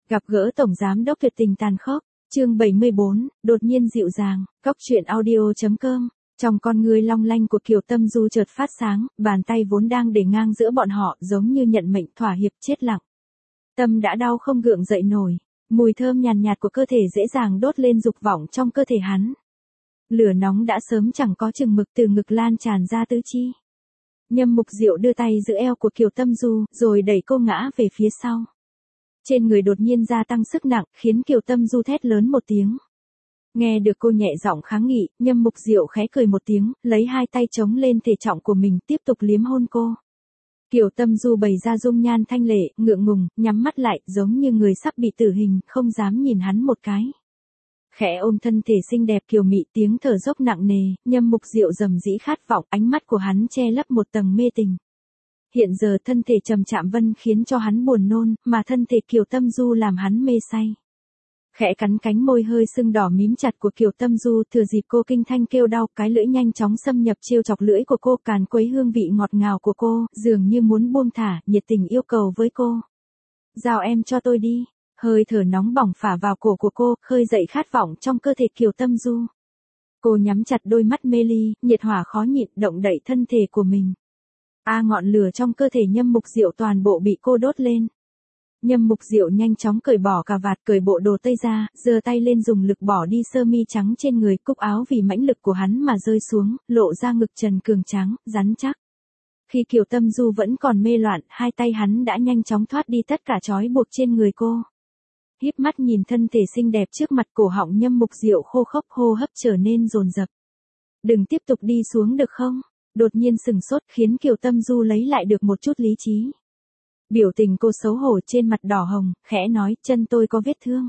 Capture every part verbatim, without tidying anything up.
Gặp gỡ Tổng Giám đốc tuyệt tình tàn khốc, chương bảy mươi bốn, đột nhiên dịu dàng, Cóc truyện audio chấm com. Trong con ngươi long lanh của Kiều Tâm Du chợt phát sáng, bàn tay vốn đang để ngang giữa bọn họ giống như nhận mệnh thỏa hiệp chết lặng. Tâm đã đau không gượng dậy nổi, mùi thơm nhàn nhạt, nhạt của cơ thể dễ dàng đốt lên dục vọng trong cơ thể hắn. Lửa nóng đã sớm chẳng có chừng mực từ ngực lan tràn ra tứ chi. Nhâm Mục Diệu đưa tay giữ eo của Kiều Tâm Du, rồi đẩy cô ngã về phía sau. Trên người đột nhiên gia tăng sức nặng, khiến Kiều Tâm Du thét lớn một tiếng. Nghe được cô nhẹ giọng kháng nghị, Nhâm Mục Diệu khẽ cười một tiếng, lấy hai tay chống lên thể trọng của mình, tiếp tục liếm hôn cô. Kiều Tâm Du bày ra dung nhan thanh lệ, ngượng ngùng, nhắm mắt lại, giống như người sắp bị tử hình, không dám nhìn hắn một cái. Khẽ ôm thân thể xinh đẹp kiều mị, tiếng thở dốc nặng nề, Nhâm Mục Diệu rầm rĩ khát vọng, ánh mắt của hắn che lấp một tầng mê tình. Hiện giờ thân thể trầm chạm vân khiến cho hắn buồn nôn, mà thân thể Kiều Tâm Du làm hắn mê say. Khẽ cắn cánh môi hơi sưng đỏ mím chặt của Kiều Tâm Du, thừa dịp cô kinh thanh kêu đau, cái lưỡi nhanh chóng xâm nhập trêu chọc lưỡi của cô, càn quấy hương vị ngọt ngào của cô, dường như muốn buông thả, nhiệt tình yêu cầu với cô. Giao em cho tôi đi. Hơi thở nóng bỏng phả vào cổ của cô, khơi dậy khát vọng trong cơ thể Kiều Tâm Du. Cô nhắm chặt đôi mắt mê ly, nhiệt hỏa khó nhịn, động đậy thân thể của mình. A ngọn lửa trong cơ thể Nhâm Mục Diệu toàn bộ bị cô đốt lên. Nhâm Mục Diệu nhanh chóng cởi bỏ cà vạt, cởi bộ đồ tây ra, giơ tay lên dùng lực bỏ đi sơ mi trắng trên người, cúc áo vì mãnh lực của hắn mà rơi xuống, lộ ra ngực trần cường trắng, rắn chắc. Khi Kiều Tâm Du vẫn còn mê loạn, hai tay hắn đã nhanh chóng thoát đi tất cả trói buộc trên người cô. Híp mắt nhìn thân thể xinh đẹp trước mặt, cổ họng Nhâm Mục Diệu khô khốc, hô hấp trở nên dồn dập. Đừng tiếp tục đi xuống được không? Đột nhiên sừng sốt khiến Kiều Tâm Du lấy lại được một chút lý trí. Biểu tình cô xấu hổ trên mặt đỏ hồng, khẽ nói, chân tôi có vết thương.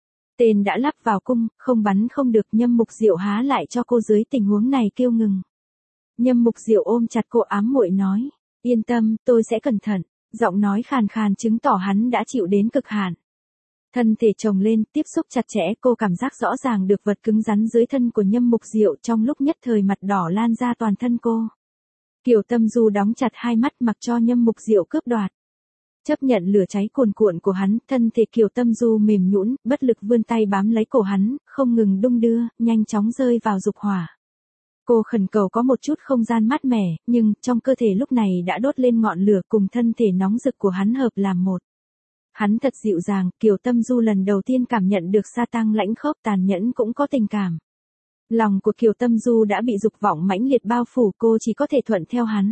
Tên đã lắp vào cung, không bắn không được. Nhâm Mục Diệu há lại cho cô dưới tình huống này kêu ngừng. Nhâm Mục Diệu ôm chặt cô ám muội nói, yên tâm, tôi sẽ cẩn thận. Giọng nói khàn khàn chứng tỏ hắn đã chịu đến cực hạn. Thân thể chồng lên, tiếp xúc chặt chẽ, cô cảm giác rõ ràng được vật cứng rắn dưới thân của Nhâm Mục Diệu, trong lúc nhất thời mặt đỏ lan ra toàn thân cô. Kiều Tâm Du đóng chặt hai mắt mặc cho Nhâm Mục Diệu cướp đoạt. Chấp nhận lửa cháy cuồn cuộn của hắn, thân thể Kiều Tâm Du mềm nhũn, bất lực vươn tay bám lấy cổ hắn, không ngừng đung đưa, nhanh chóng rơi vào dục hỏa. Cô khẩn cầu có một chút không gian mát mẻ, nhưng trong cơ thể lúc này đã đốt lên ngọn lửa, cùng thân thể nóng rực của hắn hợp làm một. Hắn thật dịu dàng, Kiều Tâm Du lần đầu tiên cảm nhận được sa tăng lãnh khốc, tàn nhẫn cũng có tình cảm. Lòng của Kiều Tâm Du đã bị dục vọng mãnh liệt bao phủ, cô chỉ có thể thuận theo hắn.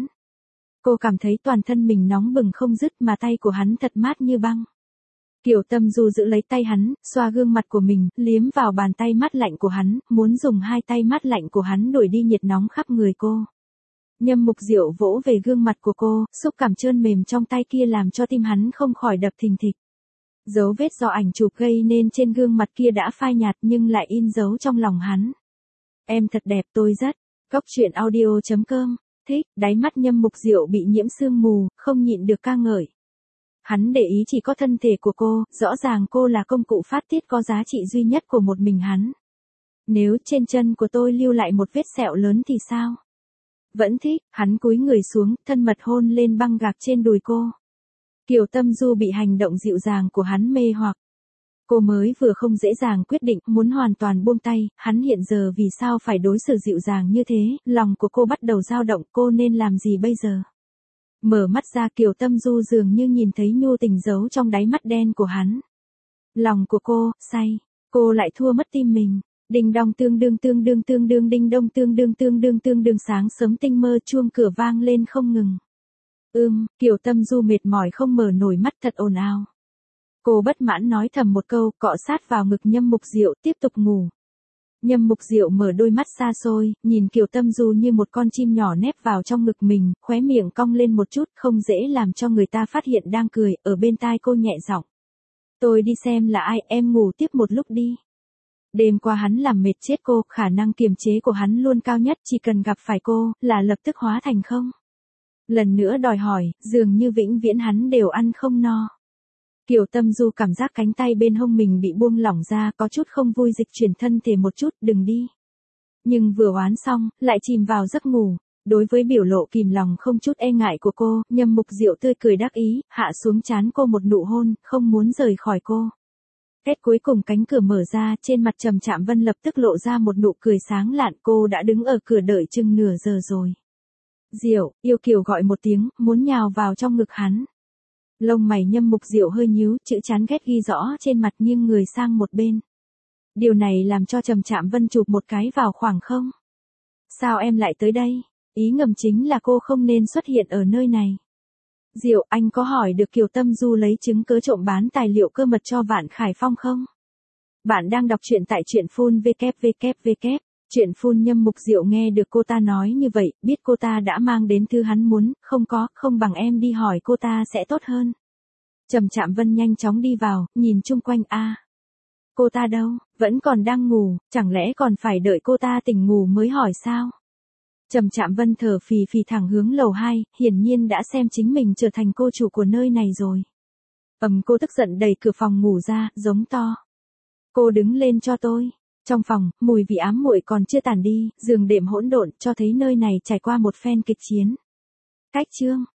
Cô cảm thấy toàn thân mình nóng bừng không dứt, mà tay của hắn thật mát như băng. Kiều Tâm Du giữ lấy tay hắn, xoa gương mặt của mình, liếm vào bàn tay mát lạnh của hắn, muốn dùng hai tay mát lạnh của hắn đuổi đi nhiệt nóng khắp người cô. Nhâm Mục Diệu vỗ về gương mặt của cô, xúc cảm trơn mềm trong tay kia làm cho tim hắn không khỏi đập thình thịch. Dấu vết do ảnh chụp gây nên trên gương mặt kia đã phai nhạt nhưng lại in dấu trong lòng hắn. Em thật đẹp, tôi rất. Cóc truyện audio chấm com. Thích, đáy mắt Nhâm Mục Diệu bị nhiễm sương mù, không nhịn được ca ngợi. Hắn để ý chỉ có thân thể của cô, rõ ràng cô là công cụ phát tiết có giá trị duy nhất của một mình hắn. Nếu trên chân của tôi lưu lại một vết sẹo lớn thì sao? Vẫn thích, hắn cúi người xuống, thân mật hôn lên băng gạc trên đùi cô. Kiều Tâm Du bị hành động dịu dàng của hắn mê hoặc. Cô mới vừa không dễ dàng quyết định, muốn hoàn toàn buông tay, hắn hiện giờ vì sao phải đối xử dịu dàng như thế, lòng của cô bắt đầu dao động, cô nên làm gì bây giờ? Mở mắt ra, Kiều Tâm Du dường như nhìn thấy nhu tình giấu trong đáy mắt đen của hắn. Lòng của cô, say, cô lại thua mất tim mình. Đinh đong tương đương tương đương tương đương đinh đông tương đương tương đương tương đương sáng sớm tinh mơ chuông cửa vang lên không ngừng. Ưm, Kiều Tâm Du mệt mỏi không mở nổi mắt, thật ồn ào. Cô bất mãn nói thầm một câu, cọ sát vào ngực Nhâm Mục Diệu, tiếp tục ngủ. Nhâm Mục Diệu mở đôi mắt xa xôi, nhìn Kiều Tâm Du như một con chim nhỏ nép vào trong ngực mình, khóe miệng cong lên một chút, không dễ làm cho người ta phát hiện đang cười, ở bên tai cô nhẹ giọng. Tôi đi xem là ai, em ngủ tiếp một lúc đi. Đêm qua hắn làm mệt chết cô, khả năng kiềm chế của hắn luôn cao nhất, chỉ cần gặp phải cô, là lập tức hóa thành không. Lần nữa đòi hỏi, dường như vĩnh viễn hắn đều ăn không no. Kiều Tâm Du cảm giác cánh tay bên hông mình bị buông lỏng ra, có chút không vui, dịch chuyển thân thể một chút, đừng đi. Nhưng vừa oán xong, lại chìm vào giấc ngủ. Đối với biểu lộ kìm lòng không chút e ngại của cô, Nhâm Mục Diệu tươi cười đắc ý, hạ xuống trán cô một nụ hôn, không muốn rời khỏi cô. Kết cuối cùng cánh cửa mở ra, trên mặt Trầm Trạm Vân lập tức lộ ra một nụ cười sáng lạn, cô đã đứng ở cửa đợi chừng nửa giờ rồi. Diệu, yêu kiều gọi một tiếng, muốn nhào vào trong ngực hắn. Lông mày Nhâm Mục Diệu hơi nhíu, chữ chán ghét ghi rõ trên mặt nghiêng người sang một bên. Điều này làm cho Trầm Trạm Vân chụp một cái vào khoảng không. Sao em lại tới đây? Ý ngầm chính là cô không nên xuất hiện ở nơi này. Diệu, anh có hỏi được Kiều Tâm Du lấy chứng cớ trộm bán tài liệu cơ mật cho Vạn Khải Phong không? Bạn đang đọc truyện tại truyện phun vê kép vê kép vê kép. Truyện phun. Nhâm Mục Diệu nghe được cô ta nói như vậy, biết cô ta đã mang đến thứ hắn muốn, không có, không bằng em đi hỏi cô ta sẽ tốt hơn. Trầm Trạm Vân nhanh chóng đi vào, nhìn chung quanh a. À, cô ta đâu, vẫn còn đang ngủ, chẳng lẽ còn phải đợi cô ta tỉnh ngủ mới hỏi sao? Trầm Trạm Vân thở phì phì thẳng hướng lầu hai, hiển nhiên đã xem chính mình trở thành cô chủ của nơi này rồi. Ầm, cô tức giận đẩy cửa phòng ngủ ra, giống to. Cô đứng lên cho tôi. Trong phòng, mùi vị ám muội còn chưa tàn đi, giường đệm hỗn độn cho thấy nơi này trải qua một phen kịch chiến. Cách chương